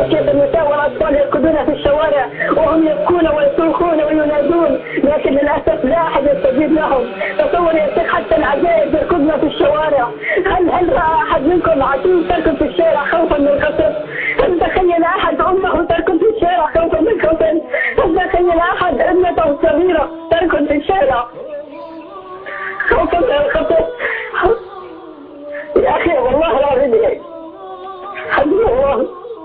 كيف النساء والأطفال يركضون في الشوارع وهم يبكون ويصرخون وينادون، لكن للأسف لا أحد يستجيب لهم. تصور يا شيخ حتى العجائز يركضن في الشوارع. هل رأى أحد منكم عجوز تركض في الشارع خوفا من القصف؟ هل تخيل أحد أمه تركض في الشارع خوفا من القصف؟ هل تخيل أحد ابنته صغيرة تركض في الشارع خوفا من القصف؟ يا أخي والله العظيم حبيبي الله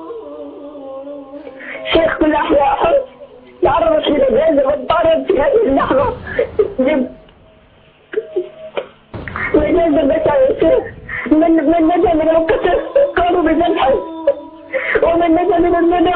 شيخ كل أحياء حر يعرض إلى الجائزة والطالب في هذه اللحظة وإجازة البشر يا شيخ. من نجا من القتل قاموا بذبحه، ومن نجا من المنح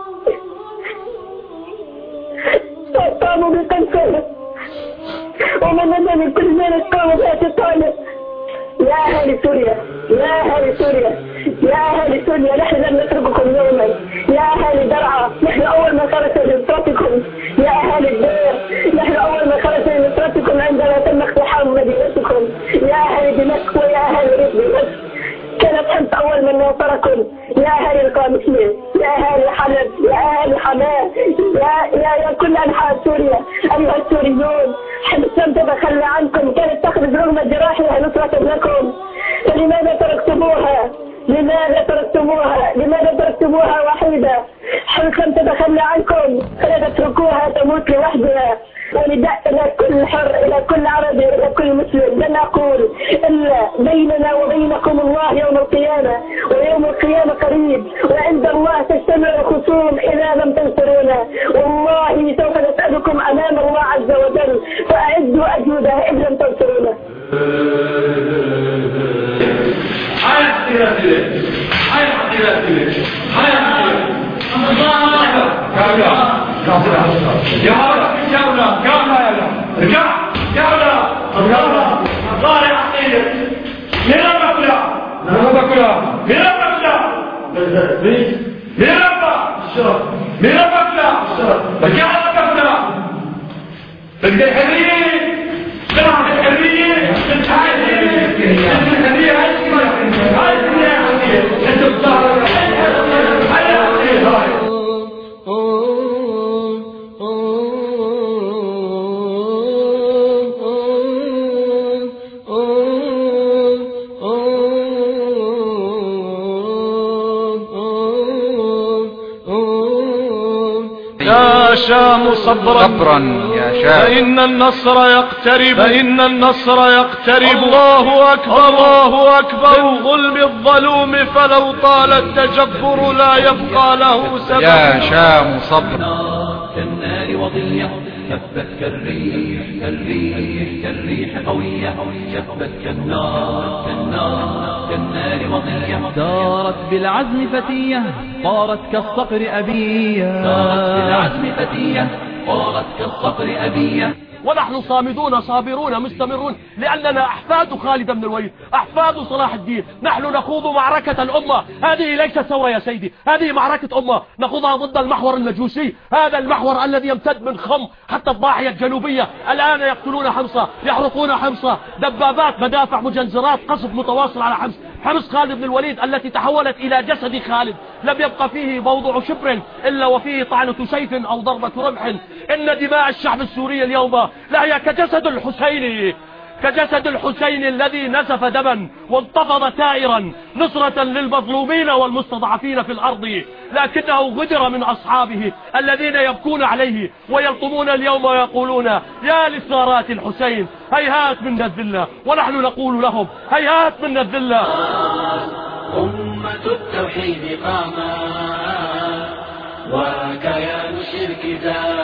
قاموا بقتله، ومن نجا من كل ذلك قاموا باعتقاله. يا أهل سوريا، يا أهل سوريا، يا أهل سوريا، نحن لن نترككم يوما. يا أهل درعا، نحن أول ما خرجنا لنصرتكم. يا أهل الدير، نحن أول ما خرجنا لنصرتكم عندما تم اقتحام مدينتكم. يا أهل دمشق ويا أهل ريف دمشق، كانت أنت أول من نصركم. يا أهل القامسين، يا أهل حلب، يا أهل حماه، يا كل أنحاء سوريا أيها السوريون، حمص لم تتخلى عنكم، كانت تخرج رغم جراحها نصرة لكم. فلماذا تركتموها؟ لماذا تركتموها؟ لماذا تركتموها وحيدة؟ حمص لم تتخلى عنكم، فلا تتركوها تموت لوحدها. ونداء إلى كل حر، إلى كل عربي، إلى كل مسلم، لن أقول إلا بيننا وبينكم الله يوم القيامة، ويوم القيامة قريب، وعند الله تجتمع الخصوم إذا لم تنصرونا. والله سوف نسألكم أمام الله عز وجل، فأعدوا أجوبة إن لم تنصرونا. يا شام صبرا يا شام، فإن النصر يقترب، فإن النصر يقترب. الله أكبر، الله أكبر. من ظلم الظلوم فلو طال التجبر لا يبقى له سبب. يا شام صبرا. كالنار وضية شفت كالريح، كالريح كالريح قوية شفت كالنار، كالنار كالنار وضية. دارت بالعزم فتية طارت كالصقر أبية، دارت بالعزم فتية طارت كالصقر أبية. ونحن صامدون صابرون مستمرون، لأننا أحفاد خالد بن الوليد، أحفاد صلاح الدين. نحن نخوض معركة الأمة، هذه ليست ثورة يا سيدي، هذه معركة أمة نخوضها ضد المحور المجوسي، هذا المحور الذي يمتد من خم حتى الضاحية الجنوبية. الآن يقتلون حمصة، يحرقون حمصة، دبابات، مدافع، مجنزرات، قصف متواصل على حمص. حمص خالد بن الوليد التي تحولت إلى جسد خالد، لم يبقى فيه موضع شبر إلا وفيه طعنة سيف أو ضربة رمح. إن دماء الشعب السوري اليوم لا هي كجسد الحسين، كجسد الحسين الذي نزف دما وانتفض ثائرا نصرة للمظلومين والمستضعفين في الأرض، لكنه غدر من أصحابه الذين يبكون عليه ويلطمون اليوم ويقولون يا لثارات الحسين هيهات منا الذلة، ونحن نقول لهم هيهات منا الذلة. أمة التوحيد قامت وكيان الشرك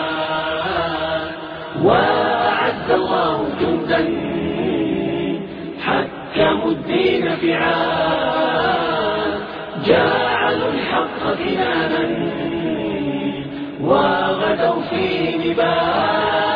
زاد، وأعز الله جندا حكموا الدين فعال، جعلوا الحق كنانا وغدوا في نبال.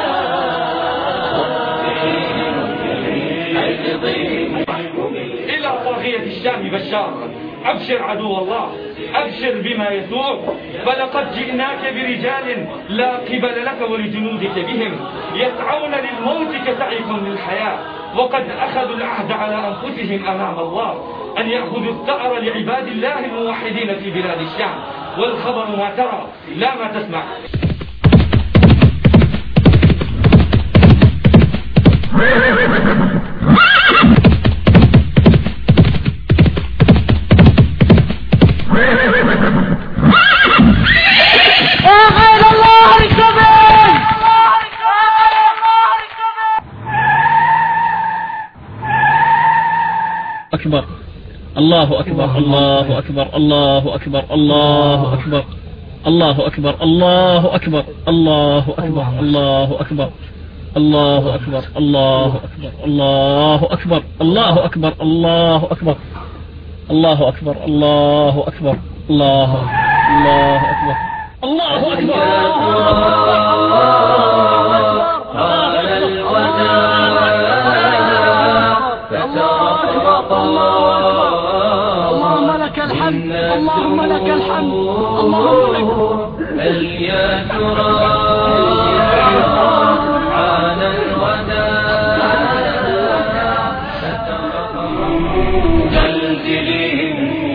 إلى طاغية الشام بشارا، أبشر عدو الله، أبشر بما يسوع، فلقد جئناك برجال لا قبل لك ولجنودك بهم، يسعون للموت كسعيكم للحياة، وقد أخذوا العهد على أنفسهم أمام الله أن يأخذوا الثأر لعباد الله الموحدين في بلاد الشام، والخبر ما ترى لا ما تسمع. أكبر الله أكبر الله أكبر الله أكبر الله أكبر الله أكبر الله أكبر الله أكبر الله أكبر الله أكبر الله أكبر الله أكبر الله أكبر الله أكبر الله أكبر الله أكبر الله أكبر الله اللهم لك الحمد اللهم لك الحمد اللهم لك هل يا ترى عن الوداع زلزلهم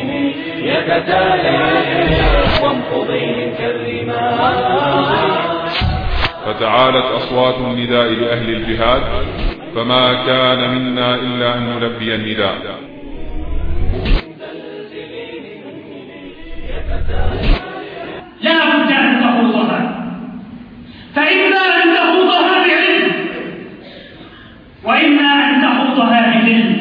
يتتالى وانقضيهم كالرمال. فتعالت أصوات النداء لأهل الجهاد فما كان منا إلا أن نلبي النداء. لا بد أن تخوضها، فإما أن تخوضها بعلم وإما أن تخوضها بذل.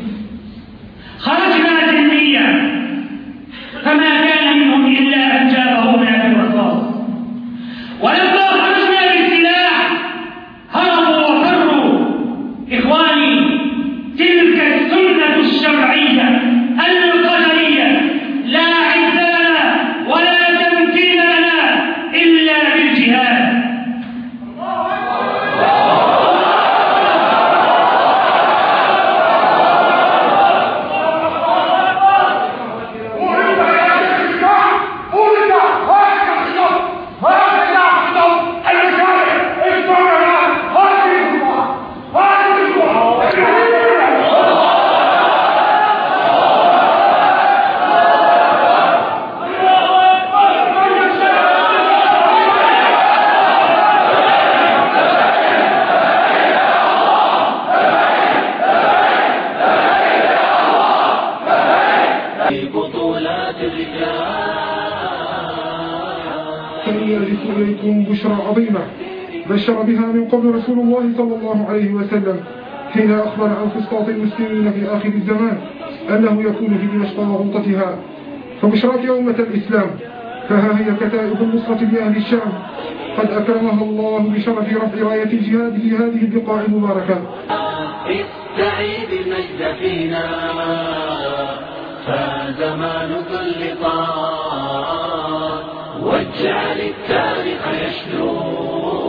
خرجنا ذليا فما كان منهم إلا أن جابه من الرصاص، ولما خرجنا بالسلاح هربوا وفروا. إخواني، تلك السنة الشرعية القدرية، لا عز لنا ولا تمكين لنا إلا بالجهاد. بشرى عظيمة بشر بها من قبل رسول الله صلى الله عليه وسلم حين أخبر عن فسطاط المسلمين في آخر الزمان أنه يكون في دمشق وغوطتها. فبشراك أمة الإسلام، فها هي كتائب النصرة لأهل الشام قد أكرمها الله بشرف رفع راية الجهاد في هذه البقاع المباركة. استعيد المجد فينا فزمان سلطان، واجعل التاريخ يشدو.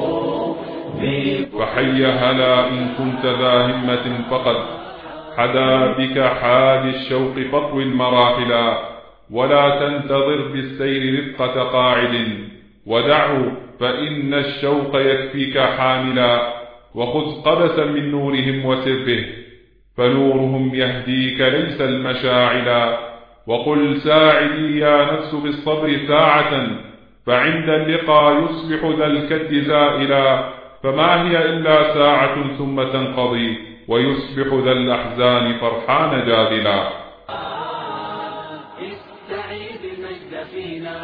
فحي هلا إن كنت ذا همة فقد حدا بك حال الشوق فطوي المراحلا، ولا تنتظر بالسير رفقة قاعد ودعه فإن الشوق يكفيك حاملا. وخذ قبسا من نورهم وسر به فنورهم يهديك ليس المشاعلا. وقل ساعدي يا نفس بالصبر ساعة فعند اللقاء يصبح ذا الكد زائلا. فما هي إلا ساعة ثم تنقضي ويصبح ذا الأحزان فرحان جاذلا. استعيد المجد فينا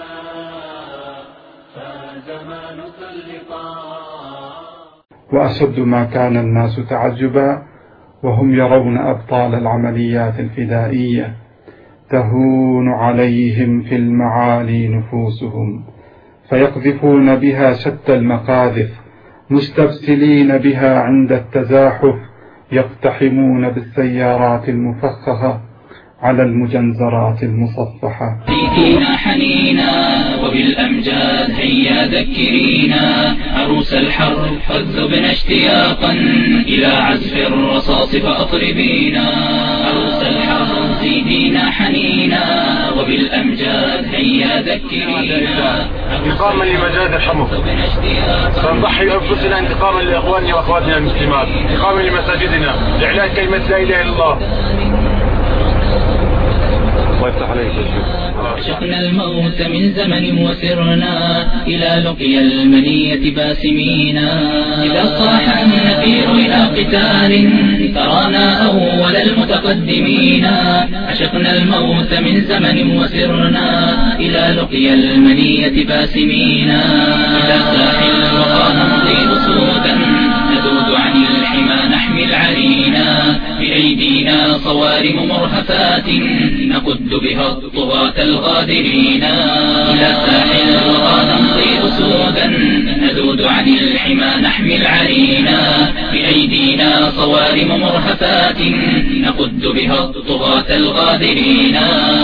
فزمان سلطان. وأشد ما كان الناس تعجبا وهم يرون أبطال العمليات الفدائية تهون عليهم في المعالي نفوسهم، فيقذفون بها شتى المقاذف مستبسلين بها عند التزاحف، يقتحمون بالسيارات المفخخة على المجنزرات المصفحة. فينا حنينا وبالأمجاد هيا ذكرينا، عروس الحرب قد ذبنا اشتياقا إلى عزف الرصاص فأطربينا. عروس الحرب زيدينا حنينا وبالأمجاد هيا ذكرينا. انتقاما لمجاد الحمر سنضحي بأنفسنا انتقاما لإخواننا وأخواتنا المسلمات، انتقاما لمساجدنا، لإعلاء كلمة لا إله إلا الله. الله يفتح عليك. عشقنا الموت من زمن وسرنا إلى لقيا المنية باسمينا. إذا صاح النفير إلى قتال ترانا أول المتقدمين. عشقنا الموت من زمن وسرنا إلى لقيا المنية باسمينا. إلى ساحل الوغى نمضي أسودا نذود عن الحمى نحمل علينا. بأيدينا صوارم مرهفات نقد بها الطغاة الغادرين. إلى ساحل الوغى نمضي أسودا نذود عن الحمى نحمل علينا. بأيدينا صوارم مرهفات نقد بها الطغاة الغادرين.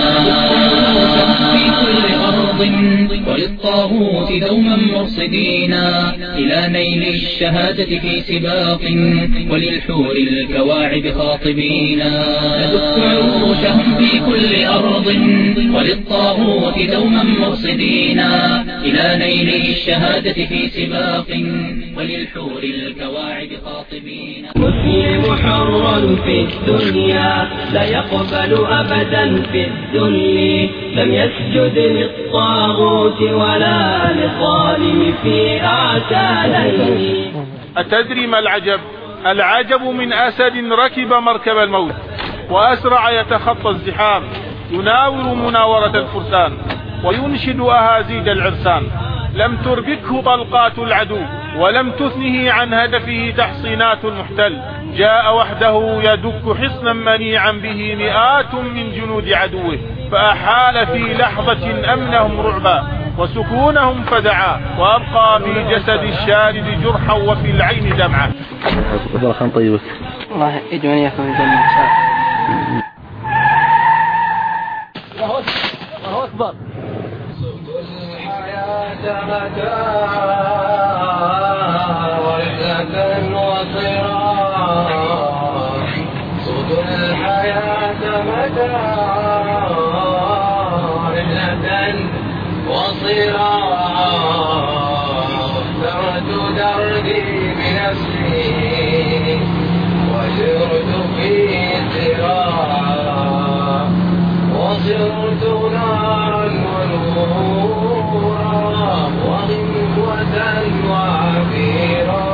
في كل أرض وللطاغوت دوما مرصدينا إلى نيل الشهادة في سباق وللحور الكواعب خاطبينا. ندك عروشهم في كل أرض وللطاغوت دوما مرصدينا إلى نيل الشهادة في سباق وللحور الكواعب خاطبينا. مسلم حر في الدنيا لا يقبل أبدا في الذل. لم يسجد للطاغوت ولا للظالم في أعتاله. أتدري ما العجب؟ العجب من أسد ركب مركب الموت وأسرع يتخطى الزحام يناور مناورة الفرسان وينشد أهازيج العرسان. لم تربكه طلقات العدو ولم تثنه عن هدفه تحصينات المحتل. جاء وحده يدك حصنا منيعا به مئات من جنود عدوه فأحال في لحظة أمنهم رعبا وسكونهم فزعا وأبقى في جسد الشارد جرحا وفي العين دمعا. الله خان طيبك. الله يجمعني ياكم الجنة. الله أكبر. الحياة متاع ورحلة وصراع. صوت الحياة متاع ورحلة وصراع. اخترت دربي بنفسي وسرت في صراع. وصرت نارا ونورا وغنوة وعبيرا.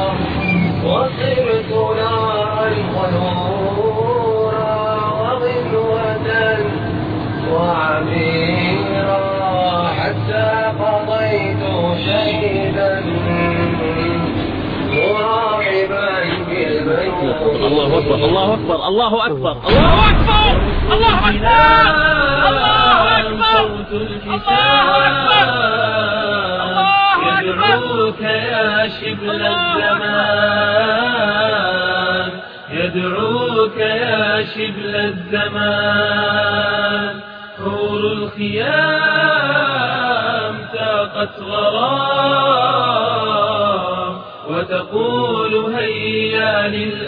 وصرت نارا ونورا وغنوة وعبيرا حتى قضيت شهيدا مراقبا بالبيت. الله أكبر الله أكبر الله أكبر الله أكبر الله أكبر الله أكبر الله أكبر. يدعوك يا شبل الزمان يدعوك يا شبل الزمان. حور الخيام تاقت غرام وتقول هيا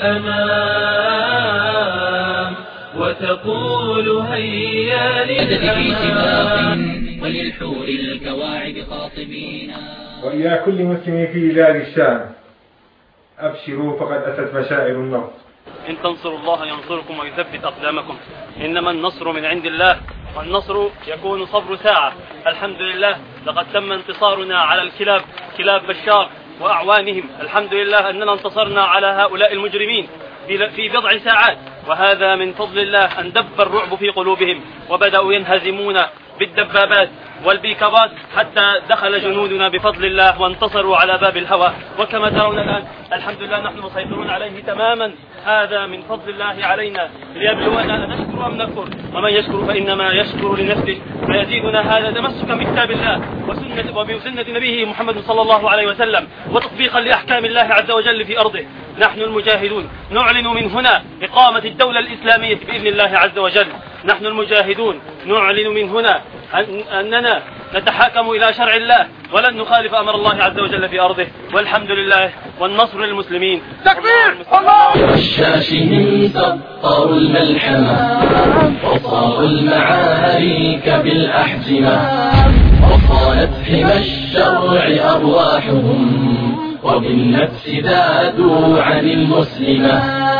للأمام وتقول هيا للأمام. وللحور الكواعب خاطبين. وإلى كل مسلم في بلاد الشام أبشروا فقد أتت بشائر النصر. إن تنصروا الله ينصركم ويثبت أقدامكم. إنما النصر من عند الله والنصر يكون صبر ساعة. الحمد لله لقد تم انتصارنا على الكلاب كلاب بشار وأعوانهم. الحمد لله أننا انتصرنا على هؤلاء المجرمين في بضع ساعات وهذا من فضل الله. أن دب الرعب في قلوبهم وبدأوا ينهزمون بالدبابات والبيكابات حتى دخل جنودنا بفضل الله وانتصروا على باب الهوى. وكما ترون الآن الحمد لله نحن مسيطرون عليه تماما. هذا من فضل الله علينا ليبلونا نشكر أم نكفر. ومن يشكر فإنما يشكر لنفسه. فيزيدنا هذا تمسكا بكتاب الله وبسنة نبيه محمد صلى الله عليه وسلم وتطبيقا لأحكام الله عز وجل في أرضه. نحن المجاهدون نعلن من هنا إقامة الدولة الإسلامية بإذن الله عز وجل. نحن المجاهدون نعلن من هنا أننا نتحاكم إلى شرع الله ولن نخالف أمر الله عز وجل في أرضه. والحمد لله والنصر للمسلمين. تكبير الله. الشاشين سطروا الملحمة وصاروا المعارك بالأحزمة وصالت حمى الشرع أرواحهم وبالنفس ذادوا عن المسلمة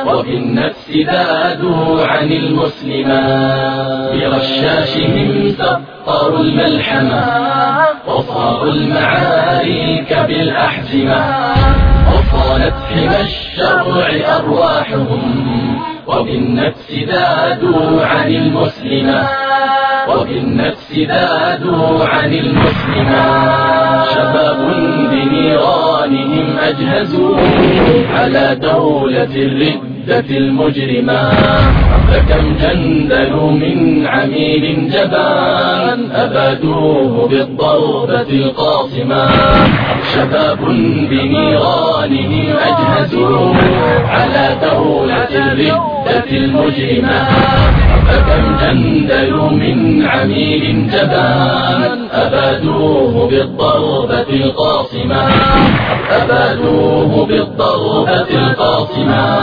وبالنفس ذادوا عن المسلمات برشاشهم سطروا الملحمة وصاروا المعارك بالأحزمة وصانت حمى الشرع أرواحهم وبالنفس ذادوا عن المسلمات وبالنفس ذادوا عن المسلمات شباب بنيرانهم أجهزوا على دولة الردة المجرمة فكم جندلوا من عميل جبان أبادوه بالضربة القاصمة شباب بنيرانهم أجهزوا على دولة الردة المجرمة فكم جندلوا من عميل جبان أبادوه بالضربة القاصمة أبادوه بالضربة القاصمة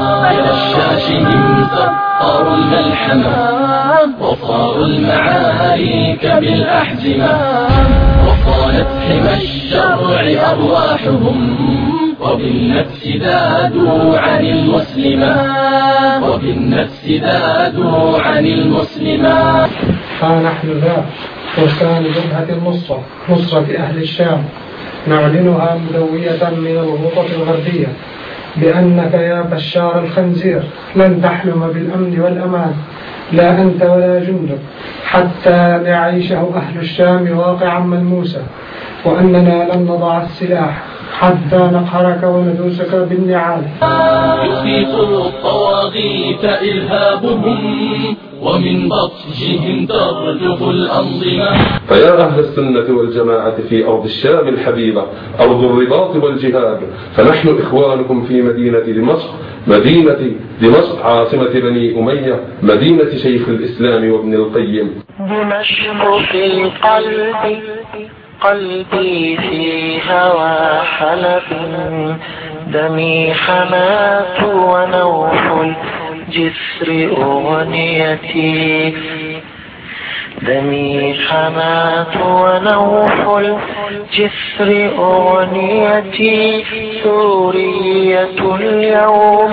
برشاشهم سطروا الملحمة وصاروا المعارك بالأحزمة وصانت حمى الشرع أرواحهم وبالنفس ذادوا عن المسلمات وبالنفس ذادوا عن المسلمات ها نحن ذا فرسان جبهة النصرة نصرة أهل الشام نعلنها مدوية من الغوطة الغربية بأنك يا بشار الخنزير لن تحلم بالأمن والأمان لا أنت ولا جندك حتى يعيشه أهل الشام واقعا ملموسا وأننا لن نضع السلاح حتى نقهرك وندوسك بالنعال يخيف الطواغيت إرهابهم ومن بطشهم ترجف الأنظمة فيا أهل السنة والجماعة في أرض الشام الحبيبة أرض الرباط والجهاد فنحن إخوانكم في مدينة دمشق عاصمة بني أمية مدينة شيخ الإسلام وابن القيم دمشق في قلبي في هوى حلب دمي حماة ونوح الجسر أغنيتي دمي حماة ونوح الجسر أغنيتي سورية اليوم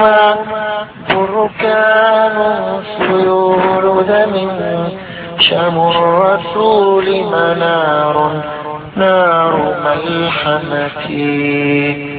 بركان سيول دم شم الرسول منار نار ملحمتي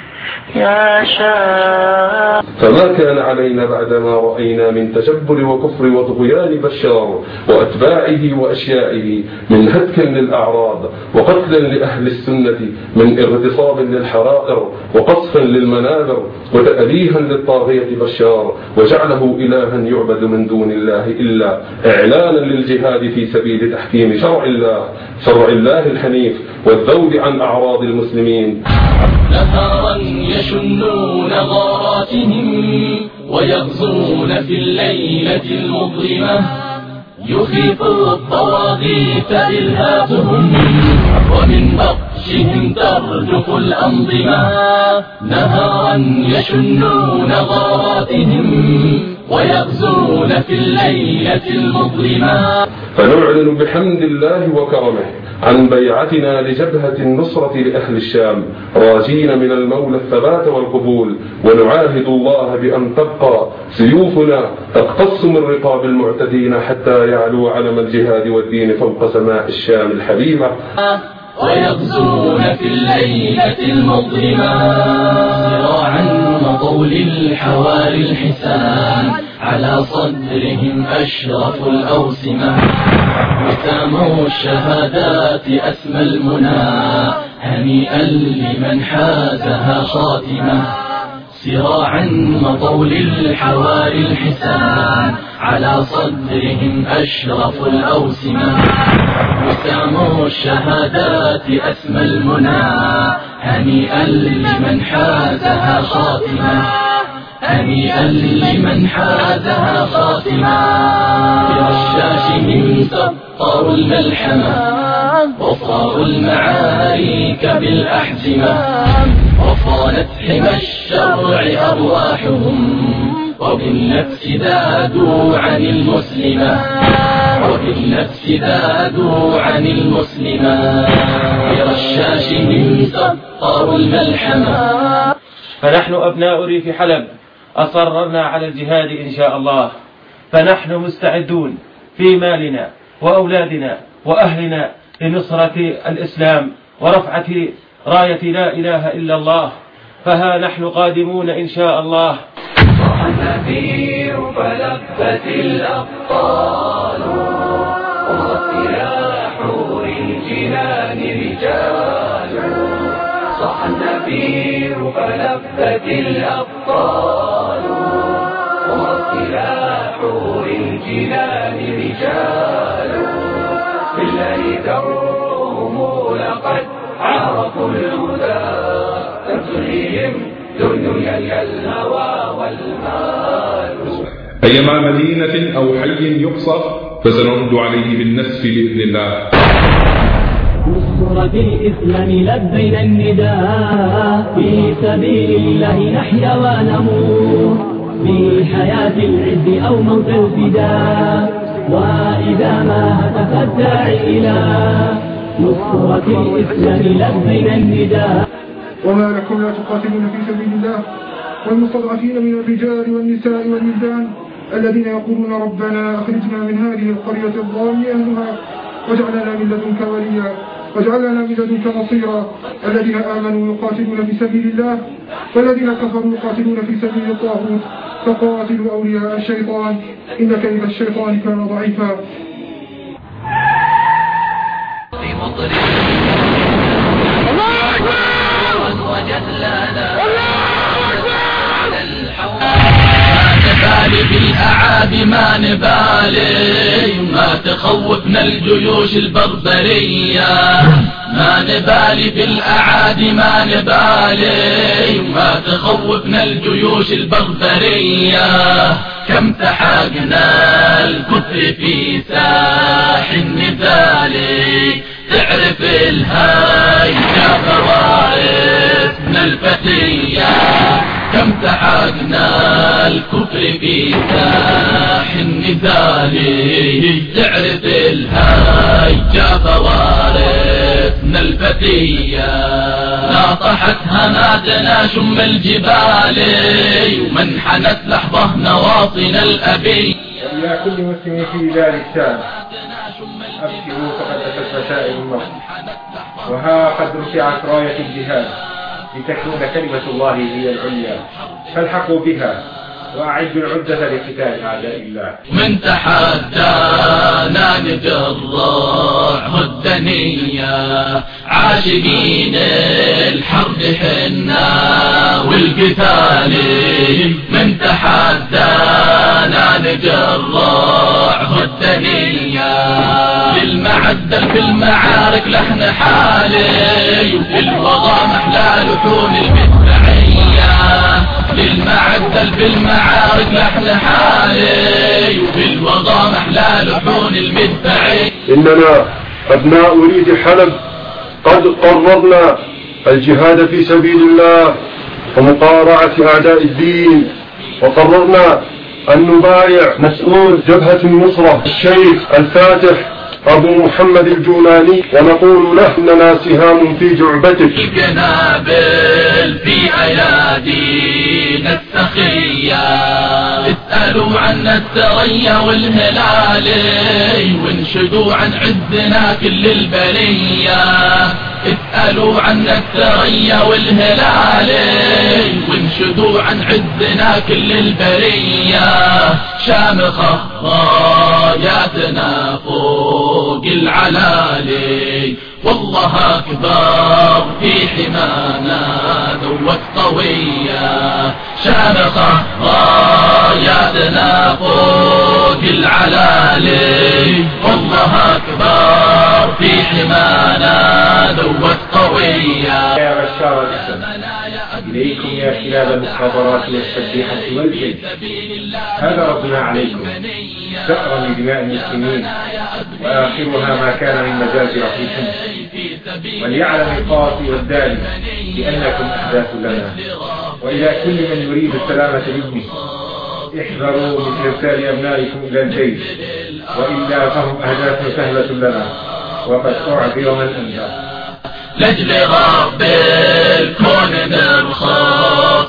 يا شام فما كان علينا بعدما رأينا من تجبر وكفر وطغيان بشار وأتباعه وأشيائه من هتك للأعراض وقتل لأهل السنة من اغتصاب للحرائر وقصف للمنابر وتأليها للطاغية بشار وجعله إلها يعبد من دون الله إلا إعلانا للجهاد في سبيل تحكيم شرع الله الحنيف والذود عن أعراض المسلمين نهارا يشنون غاراتهم ويغزون في الليلة المظلمة يخيف الطواغيت إرهابهم ومن بطشهم ترجف الأنظمة نهارا يشنون غاراتهم ويغزون في الليلة المظلمة فنعلن بحمد الله وكرمه عن بيعتنا لجبهة النصرة لأهل الشام راجين من المولى الثبات والقبول ونعاهد الله بأن تبقى سيوفنا تقتص من رقاب المعتدين حتى يعلو علم الجهاد والدين فوق سماء الشام الحبيبة ويغزون في الليلة المظلمة صراعا وطول الحواري الحسان على صدرهم أشرف الأوسمة وساموا الشهادات أسمى المنى هنيئا لمن حازها خاتمة صراعا وطول الحواري الحسان على صدرهم أشرف الأوسمة وساموا الشهادات أسمى المنى هنيئا لمن حازها خاتمة هنيئا لمن حازها خاتمة برشاشهم سطروا الملحمة وصاروا المعارك بالأحزمة وصانت حمى الشرع أرواحهم وبالنفس ذادوا عن المسلمة وبالنفس ذادوا عن المسلمة برشاشهم سطروا الملحمة فنحن أبناء ريف حلب أصررنا على الجهاد إن شاء الله، فنحن مستعدون في مالنا وأولادنا وأهلنا لنصرة الإسلام ورفعة راية لا إله إلا الله، فها نحن قادمون إن شاء الله. صح النذير فلبت الأبطال وصف إلى حور الجنان رجال. صح النذير فلبت الأبطال وصف إلى حور الجنان رجال. بالله درهم لقد عرفوا الهدى تبغيهم دنيا الهوى والمال. أيما مدينة أو حي يقصف فسنرد عليه بالنسف بإذن الله. نصرة الإسلام لبينا النداء في سبيل الله نحيا ونموت في حياة العز أو موت الفداء. وإذا ما هتف الداعي إلى نصرة الإسلام لبينا النداء. وما لكم لا تقاتلون في سبيل الله والمستضعفين من الرجال والنساء والولدان الذين يقولون ربنا أخرجنا من هذه القرية الظالم أهلها واجعل لنا من لدنك وليا واجعل لنا من لدنك نصيرا. الذين آمنوا يقاتلون في سبيل الله والذين كفروا يقاتلون في سبيل الطاغوت فقاتلوا أولياء الشيطان إن كيد الشيطان كان ضعيفا. نبالي بالأعادي ما نبالي ما تخوفنا الجيوش البربرية. ما نبالي بالأعادي ما نبالي ما تخوفنا الجيوش البربرية. كم سحقنا الكفر في ساح النزال تعرف الهيجة فوارسنا الفتية. كم سحقنا الكفر في ساح النزال تعرف الهيجة فوارسنا الفتية. ناطحت هناتنا شم الجبال ومنحنت لحظة نواصينا الأبي. إلى كل مسلم في دار الشام أبشروا فقد أتت بشائر النصر وها قد رفعت راية الجهاد لتكون كلمة الله هي العليا فالحقوا بها وأعدوا العدة لقتال أعداء الله. من تحدانا نجرع الدنيا عاشقين الحرب حنا والقتال. من تحدانا نجرع الدنيا للمعدل في المعارك لحن حالي وفي الوغى محلى لحون المدفعية. للمعدل في المعارك لحن حالي وفي الوغى محلى لحون المدفعية. إننا أبناء وليد حلب قد قررنا الجهاد في سبيل الله ومقارعة أعداء الدين، وقررنا أن نبايع مسؤول جبهة النصرة الشيخ الفاتح أبو محمد الجولاني ونقول له إننا سهام في جعبتك. القنابل في أيادينا السخية اسألوا عن الثريا والهلال وانشدوا عن عزنا كل البرية. اسألوا عن الثريا والهلال وانشدوا عن عزنا كل البرية. شامخة راياتنا فوق العلالي والله أكبر في حمانا ذوت طوية. شامخة راياتنا فوق العلالي والله أكبر في حمانا ذوت طوية. يا بشار الأسد إليكم يا كلاب المخابرات والسبيحة والجن هذا ربنا عليكم ثأرا لدماء المسلمين وآخرها ما كان من مجازر فيكم. وليعلم القاصي والداني بأنكم أحداث لنا. وإلى كل من يريد السلامة لابنه احذروا من إرسال أبنائكم إلى الجيش وإلا فهم أهداف سهلة لنا وقد أعذر من أنذر. لأجل رب الكون نرخص كل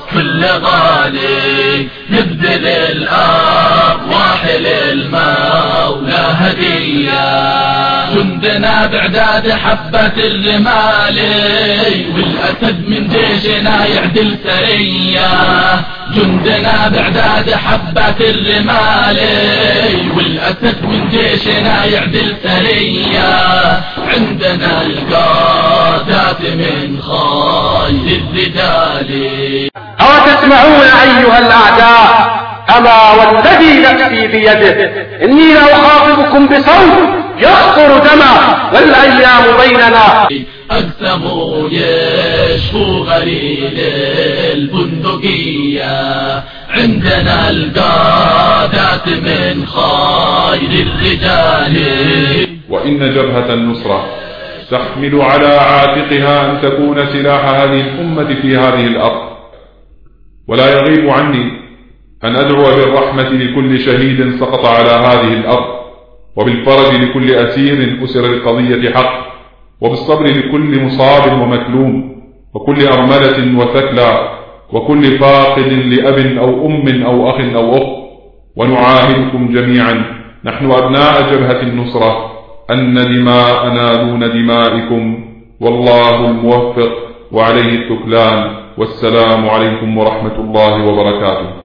غالي نبذل الأرواح للمولى هدية جندنا بعداد حبة الرمال والأسد من جيشنا يعدل سرية جندنا بعداد حبة الرمال والأسد من جيشنا يعدل سرية عندنا القادات من خير الرجال أو تسمعون أيها الأعداء أما والذي نفسي بيده إني لأخاطبكم بصوت يخطر دما والأيام بيننا أقسموا يشفوا غليل البندقية عندنا القادات من خير الرجال. وإن جبهة النصرة تحمل على عاتقها أن تكون سلاح هذه الأمة في هذه الأرض، ولا يغيب عني أن أدعو بالرحمة لكل شهيد سقط على هذه الأرض، وبالفرج لكل أسير أسر لقضية حق، وبالصبر لكل مصاب ومكلوم، وكل أرملة وثكلى، وكل فاقد لأب أو أم أو أخ أو أخت. ونعاهدكم جميعا نحن أبناء جبهة النصرة أن دماءنا دون دمائكم، والله الموفق وعليه التكلان. والسلام عليكم ورحمة الله وبركاته.